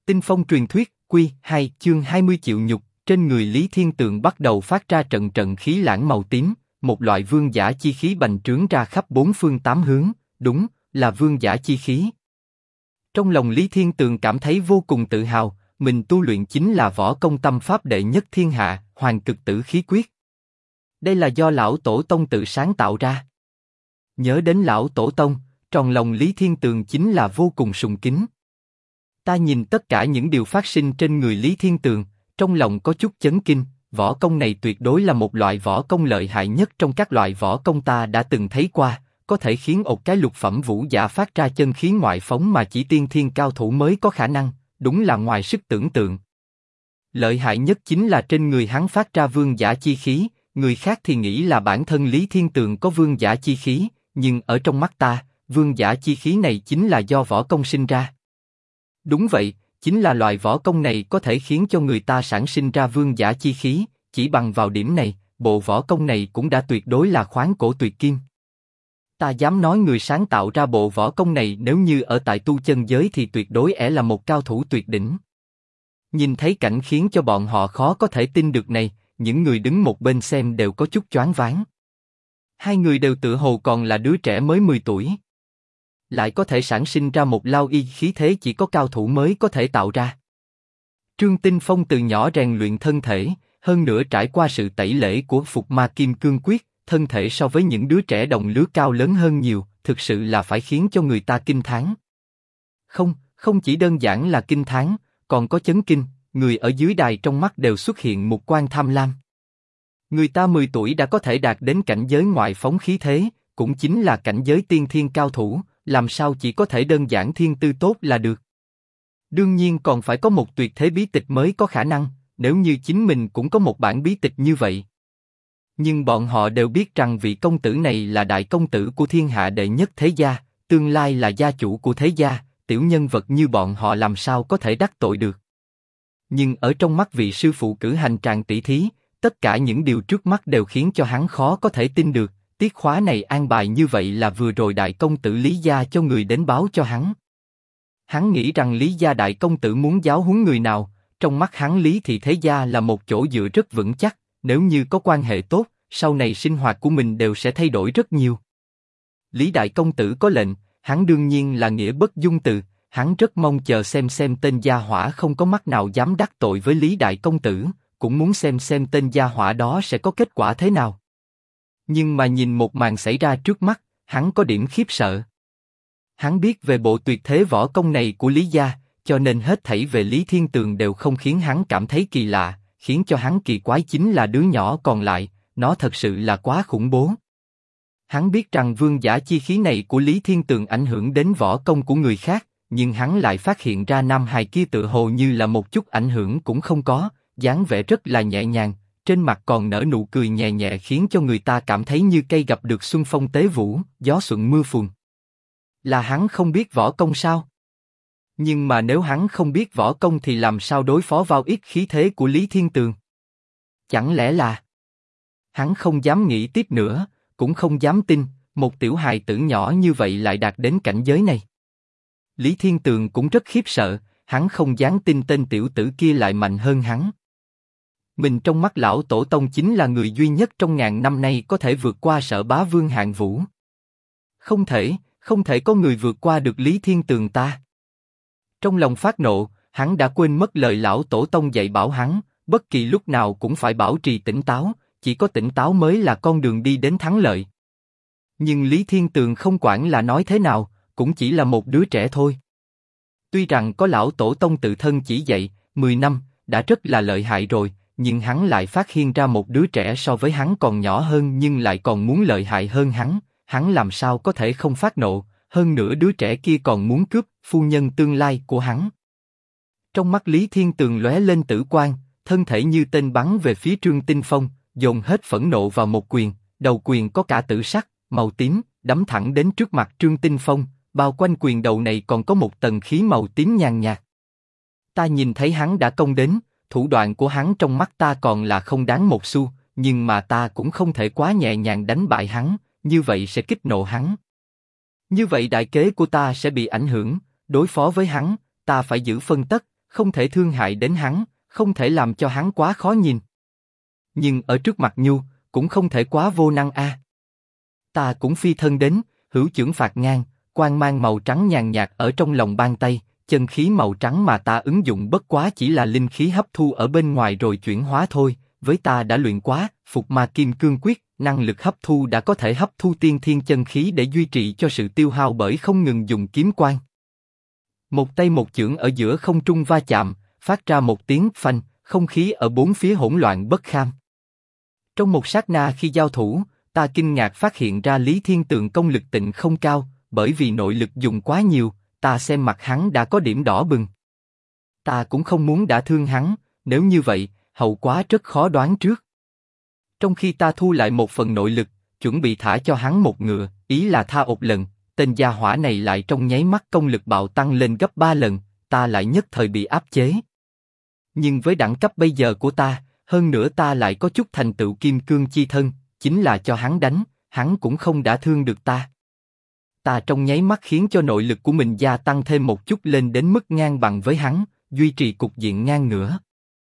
Tinh phong truyền thuyết, Quy 2 chương 20 chịu nhục, trên người Lý Thiên Tường bắt đầu phát ra trận trận khí lãng màu tím, một loại vương giả chi khí bành trướng ra khắp bốn phương tám hướng, đúng, là vương giả chi khí. Trong lòng Lý Thiên Tường cảm thấy vô cùng tự hào, mình tu luyện chính là võ công tâm pháp đệ nhất thiên hạ, Hoàng Cực Tử Khí Quyết. Đây là do lão tổ tông tự sáng tạo ra. Nhớ đến lão tổ tông, trong lòng Lý Thiên Tường chính là vô cùng sùng kính. Ta nhìn tất cả những điều phát sinh trên người Lý Thiên Tường, trong lòng có chút chấn kinh, võ công này tuyệt đối là một loại võ công lợi hại nhất trong các loại võ công ta đã từng thấy qua, có thể khiến một cái lục phẩm vũ giả phát ra chân khí ngoại phóng mà chỉ tiên thiên cao thủ mới có khả năng, đúng là ngoài sức tưởng tượng. Lợi hại nhất chính là trên người hắn phát ra vương giả chi khí, người khác thì nghĩ là bản thân Lý Thiên Tường có vương giả chi khí, nhưng ở trong mắt ta, vương giả chi khí này chính là do võ công sinh ra. Đúng vậy, chính là loại võ công này có thể khiến cho người ta sản sinh ra vương giả chi khí, chỉ bằng vào điểm này, bộ võ công này cũng đã tuyệt đối là khoáng cổ tuyệt kim. Ta dám nói người sáng tạo ra bộ võ công này nếu như ở tại tu chân giới thì tuyệt đối là một cao thủ tuyệt đỉnh. Nhìn thấy cảnh khiến cho bọn họ khó có thể tin được này, những người đứng một bên xem đều có chút choáng váng. Hai người đều tự hồ còn là đứa trẻ mới 10 tuổi. Lại có thể sản sinh ra một lao y khí thế chỉ có cao thủ mới có thể tạo ra. Trương Tinh Phong từ nhỏ rèn luyện thân thể, hơn nữa trải qua sự tẩy lễ của Phục Ma Kim Cương Quyết, thân thể so với những đứa trẻ đồng lứa cao lớn hơn nhiều, thực sự là phải khiến cho người ta kinh thán. Không chỉ đơn giản là kinh thán, còn có chấn kinh, người ở dưới đài trong mắt đều xuất hiện một quan tham lam. Người ta 10 tuổi đã có thể đạt đến cảnh giới ngoại phóng khí thế, cũng chính là cảnh giới tiên thiên cao thủ, làm sao chỉ có thể đơn giản thiên tư tốt là được. Đương nhiên còn phải có một tuyệt thế bí tịch mới có khả năng, nếu như chính mình cũng có một bản bí tịch như vậy. Nhưng bọn họ đều biết rằng vị công tử này là đại công tử của thiên hạ đệ nhất thế gia, tương lai là gia chủ của thế gia, tiểu nhân vật như bọn họ làm sao có thể đắc tội được. Nhưng ở trong mắt vị sư phụ cử hành tràng tỷ thí, tất cả những điều trước mắt đều khiến cho hắn khó có thể tin được. Tiết khóa này an bài như vậy là vừa rồi đại công tử Lý gia cho người đến báo cho hắn. Hắn nghĩ rằng Lý gia đại công tử muốn giáo huấn người nào, trong mắt hắn Lý thị thế gia là một chỗ dựa rất vững chắc, nếu như có quan hệ tốt, sau này sinh hoạt của mình đều sẽ thay đổi rất nhiều. Lý đại công tử có lệnh, hắn đương nhiên là nghĩa bất dung từ, hắn rất mong chờ xem tên gia hỏa không có mắt nào dám đắc tội với Lý đại công tử, cũng muốn xem tên gia hỏa đó sẽ có kết quả thế nào. Nhưng mà nhìn một màn xảy ra trước mắt, hắn có điểm khiếp sợ. Hắn biết về bộ tuyệt thế võ công này của Lý gia, cho nên hết thảy về Lý Thiên Tường đều không khiến hắn cảm thấy kỳ lạ, khiến cho hắn kỳ quái chính là đứa nhỏ còn lại, nó thật sự là quá khủng bố. Hắn biết rằng vương giả chi khí này của Lý Thiên Tường ảnh hưởng đến võ công của người khác, nhưng hắn lại phát hiện ra nam hài kia tự hồ như là một chút ảnh hưởng cũng không có, dáng vẻ rất là nhẹ nhàng. Trên mặt còn nở nụ cười nhẹ nhẹ khiến cho người ta cảm thấy như cây gặp được xuân phong tế vũ, gió thuận mưa phùn. Là hắn không biết võ công sao? Nhưng mà nếu hắn không biết võ công thì làm sao đối phó vào ít khí thế của Lý Thiên Tường? Chẳng lẽ là... Hắn không dám nghĩ tiếp nữa, cũng không dám tin, một tiểu hài tử nhỏ như vậy lại đạt đến cảnh giới này. Lý Thiên Tường cũng rất khiếp sợ, hắn không dám tin tên tiểu tử kia lại mạnh hơn hắn. Mình trong mắt lão tổ tông chính là người duy nhất trong ngàn năm nay có thể vượt qua Sở Bá Vương hạng vũ. Không thể có người vượt qua được Lý Thiên Tường ta. Trong lòng phát nộ, hắn đã quên mất lời lão tổ tông dạy bảo hắn, bất kỳ lúc nào cũng phải bảo trì tỉnh táo, chỉ có tỉnh táo mới là con đường đi đến thắng lợi. Nhưng Lý Thiên Tường không quản là nói thế nào, cũng chỉ là một đứa trẻ thôi. Tuy rằng có lão tổ tông tự thân chỉ dạy, 10 năm, đã rất là lợi hại rồi. Nhưng hắn lại phát hiện ra một đứa trẻ so với hắn còn nhỏ hơn nhưng lại còn muốn lợi hại hơn hắn làm sao có thể không phát nộ, hơn nữa đứa trẻ kia còn muốn cướp phu nhân tương lai của hắn. Trong mắt Lý Thiên Tường lóe lên tử quang, thân thể như tên bắn về phía Trương Tinh Phong, dồn hết phẫn nộ vào một quyền, đầu quyền có cả tử sắc, màu tím, đấm thẳng đến trước mặt Trương Tinh Phong, bao quanh quyền đầu này còn có một tầng khí màu tím nhàn nhạt. Ta nhìn thấy hắn đã công đến. Thủ đoạn của hắn trong mắt ta còn là không đáng một xu, nhưng mà ta cũng không thể quá nhẹ nhàng đánh bại hắn, như vậy sẽ kích nộ hắn. Như vậy đại kế của ta sẽ bị ảnh hưởng, đối phó với hắn, ta phải giữ phân tất, không thể thương hại đến hắn, không thể làm cho hắn quá khó nhìn. Nhưng ở trước mặt Nhu, cũng không thể quá vô năng a. Ta cũng phi thân đến, hữu chưởng phạt ngang, quang mang màu trắng nhàn nhạt ở trong lòng bàn tay, chân khí màu trắng mà ta ứng dụng bất quá chỉ là linh khí hấp thu ở bên ngoài rồi chuyển hóa thôi, với ta đã luyện quá, Phục Ma Kim Cương Quyết, năng lực hấp thu đã có thể hấp thu tiên thiên chân khí để duy trì cho sự tiêu hao bởi không ngừng dùng kiếm quang. Một tay một chưởng ở giữa không trung va chạm, phát ra một tiếng phanh, không khí ở bốn phía hỗn loạn bất kham. Trong một sát na khi giao thủ, ta kinh ngạc phát hiện ra Lý Thiên Tường công lực tịnh không cao, bởi vì nội lực dùng quá nhiều, ta xem mặt hắn đã có điểm đỏ bừng. Ta cũng không muốn đả thương hắn, nếu như vậy, hậu quả rất khó đoán trước. Trong khi ta thu lại một phần nội lực, chuẩn bị thả cho hắn một ngựa, ý là tha một lần, tên gia hỏa này lại trong nháy mắt công lực bạo tăng lên gấp 3 lần, ta lại nhất thời bị áp chế. Nhưng với đẳng cấp bây giờ của ta, hơn nữa ta lại có chút thành tựu kim cương chi thân, chính là cho hắn đánh, hắn cũng không đả thương được ta. Ta trong nháy mắt khiến cho nội lực của mình gia tăng thêm một chút lên đến mức ngang bằng với hắn, duy trì cục diện ngang ngửa.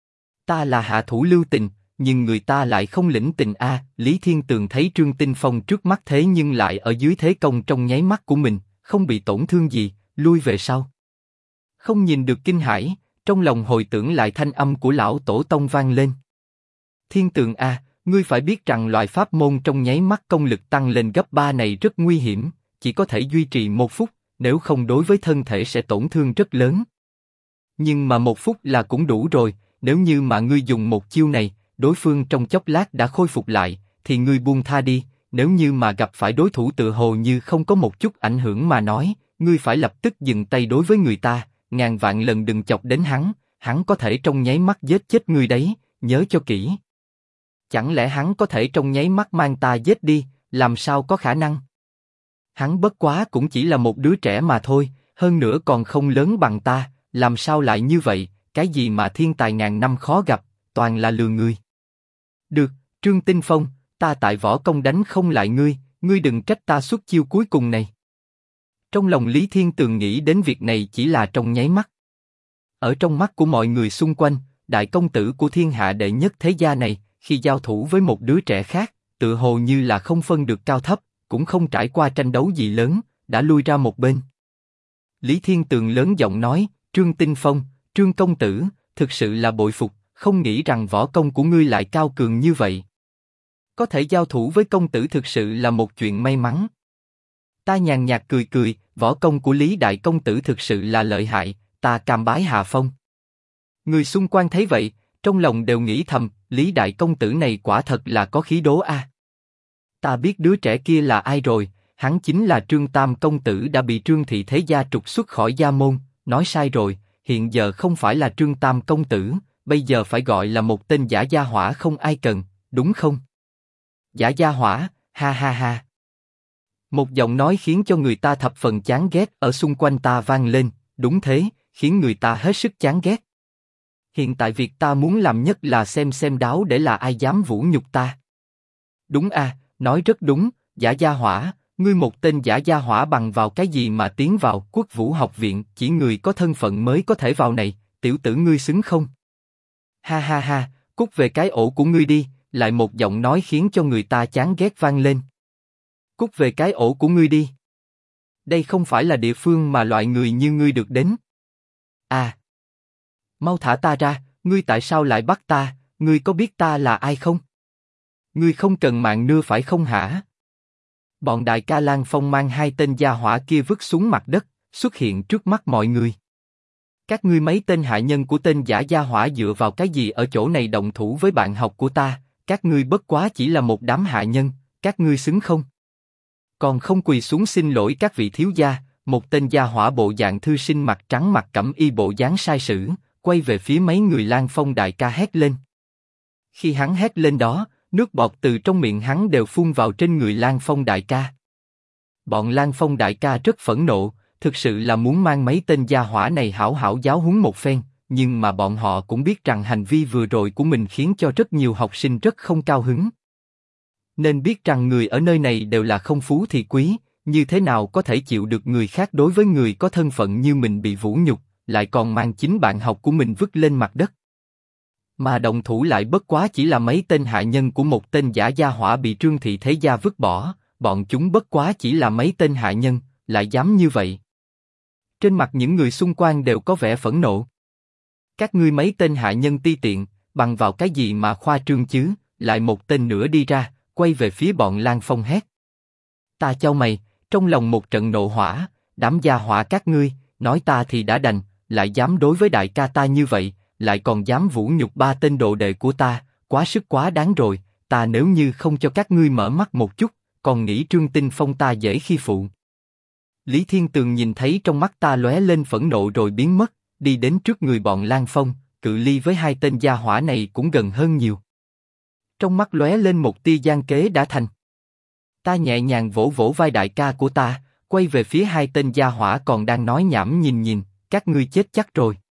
Ta là hạ thủ lưu tình, nhưng người ta lại không lĩnh tình a. Lý Thiên Tường thấy Trương Tinh Phong trước mắt thế nhưng lại ở dưới thế công trong nháy mắt của mình, không bị tổn thương gì, lui về sau. Không nhìn được kinh hãi, trong lòng hồi tưởng lại thanh âm của lão tổ tông vang lên. Thiên Tường a, ngươi phải biết rằng loại pháp môn trong nháy mắt công lực tăng lên gấp 3 này rất nguy hiểm, chỉ có thể duy trì 1 phút, nếu không đối với thân thể sẽ tổn thương rất lớn. Nhưng mà 1 phút là cũng đủ rồi, nếu như mà ngươi dùng một chiêu này, đối phương trong chốc lát đã khôi phục lại, thì ngươi buông tha đi, nếu như mà gặp phải đối thủ tựa hồ như không có một chút ảnh hưởng mà nói, ngươi phải lập tức dừng tay đối với người ta, ngàn vạn lần đừng chọc đến hắn có thể trong nháy mắt giết chết ngươi đấy, nhớ cho kỹ. Chẳng lẽ hắn có thể trong nháy mắt mang ta giết đi, làm sao có khả năng? Hắn bất quá cũng chỉ là một đứa trẻ mà thôi, hơn nữa còn không lớn bằng ta, làm sao lại như vậy, cái gì mà thiên tài ngàn năm khó gặp, toàn là lừa người. Được, Trương Tinh Phong, ta tại võ công đánh không lại ngươi đừng trách ta xuất chiêu cuối cùng này. Trong lòng Lý Thiên Tường nghĩ đến việc này chỉ là trong nháy mắt. Ở trong mắt của mọi người xung quanh, đại công tử của thiên hạ đệ nhất thế gia này, khi giao thủ với một đứa trẻ khác, tựa hồ như là không phân được cao thấp, cũng không trải qua tranh đấu gì lớn, đã lui ra một bên. Lý Thiên Tường lớn giọng nói, Trương Tinh Phong, Trương công tử, thực sự là bội phục, không nghĩ rằng võ công của ngươi lại cao cường như vậy. Có thể giao thủ với công tử thực sự là một chuyện may mắn. Ta nhàn nhạt cười cười, võ công của Lý đại công tử thực sự là lợi hại, ta cam bái hạ phong. Người xung quanh thấy vậy, trong lòng đều nghĩ thầm, Lý đại công tử này quả thật là có khí đố a. Ta biết đứa trẻ kia là ai rồi, hắn chính là Trương Tam công tử đã bị Trương thị thế gia trục xuất khỏi gia môn, nói sai rồi, hiện giờ không phải là Trương Tam công tử, bây giờ phải gọi là một tên giả gia hỏa không ai cần, đúng không? Giả gia hỏa, ha ha ha. Một giọng nói khiến cho người ta thập phần chán ghét ở xung quanh ta vang lên, đúng thế, khiến người ta hết sức chán ghét. Hiện tại việc ta muốn làm nhất là xem đáo để là ai dám vũ nhục ta. Đúng a, nói rất đúng, giả gia hỏa, ngươi một tên giả gia hỏa bằng vào cái gì mà tiến vào Quốc Vũ học viện, chỉ người có thân phận mới có thể vào này, tiểu tử ngươi xứng không? Ha ha ha, cút về cái ổ của ngươi đi, lại một giọng nói khiến cho người ta chán ghét vang lên. Cút về cái ổ của ngươi đi. Đây không phải là địa phương mà loại người như ngươi được đến. À, mau thả ta ra, ngươi tại sao lại bắt ta, ngươi có biết ta là ai không? Ngươi không cần mạng nưa phải không hả? Bọn đại ca Lan Phong mang hai tên gia hỏa kia vứt xuống mặt đất, xuất hiện trước mắt mọi người. Các ngươi mấy tên hạ nhân của tên giả gia hỏa dựa vào cái gì ở chỗ này động thủ với bạn học của ta, các ngươi bất quá chỉ là một đám hạ nhân, các ngươi xứng không? Còn không quỳ xuống xin lỗi các vị thiếu gia, một tên gia hỏa bộ dạng thư sinh mặt trắng mặt cẩm y bộ dáng sai sử, quay về phía mấy người Lan Phong đại ca hét lên. Khi hắn hét lên đó, nước bọt từ trong miệng hắn đều phun vào trên người Lan Phong đại ca. Bọn Lan Phong đại ca rất phẫn nộ, thực sự là muốn mang mấy tên gia hỏa này hảo hảo giáo huấn một phen, nhưng mà bọn họ cũng biết rằng hành vi vừa rồi của mình khiến cho rất nhiều học sinh rất không cao hứng. Nên biết rằng người ở nơi này đều là không phú thì quý, như thế nào có thể chịu được người khác đối với người có thân phận như mình bị vũ nhục, lại còn mang chính bạn học của mình vứt lên mặt đất. Mà động thủ lại bất quá chỉ là mấy tên hạ nhân của một tên giả gia hỏa bị Trương Thị Thế Gia vứt bỏ, bọn chúng bất quá chỉ là mấy tên hạ nhân, lại dám như vậy. Trên mặt những người xung quanh đều có vẻ phẫn nộ. Các ngươi mấy tên hạ nhân ti tiện, bằng vào cái gì mà khoa trương chứ? Lại một tên nữa đi ra, quay về phía bọn Lan Phong hét. Ta chau mày, trong lòng một trận nộ hỏa, đám gia hỏa các ngươi, nói ta thì đã đành, lại dám đối với đại ca ta như vậy, lại còn dám vũ nhục ba tên đồ đệ của ta, quá sức quá đáng rồi, ta nếu như không cho các ngươi mở mắt một chút, còn nghĩ Trương Tinh Phong ta dễ khi phụ. Lý Thiên Tường nhìn thấy trong mắt ta lóe lên phẫn nộ rồi biến mất, đi đến trước người bọn Lan Phong, cự ly với hai tên gia hỏa này cũng gần hơn nhiều. Trong mắt lóe lên một tia gian kế đã thành. Ta nhẹ nhàng vỗ vỗ vai đại ca của ta, quay về phía hai tên gia hỏa còn đang nói nhảm nhìn, các ngươi chết chắc rồi.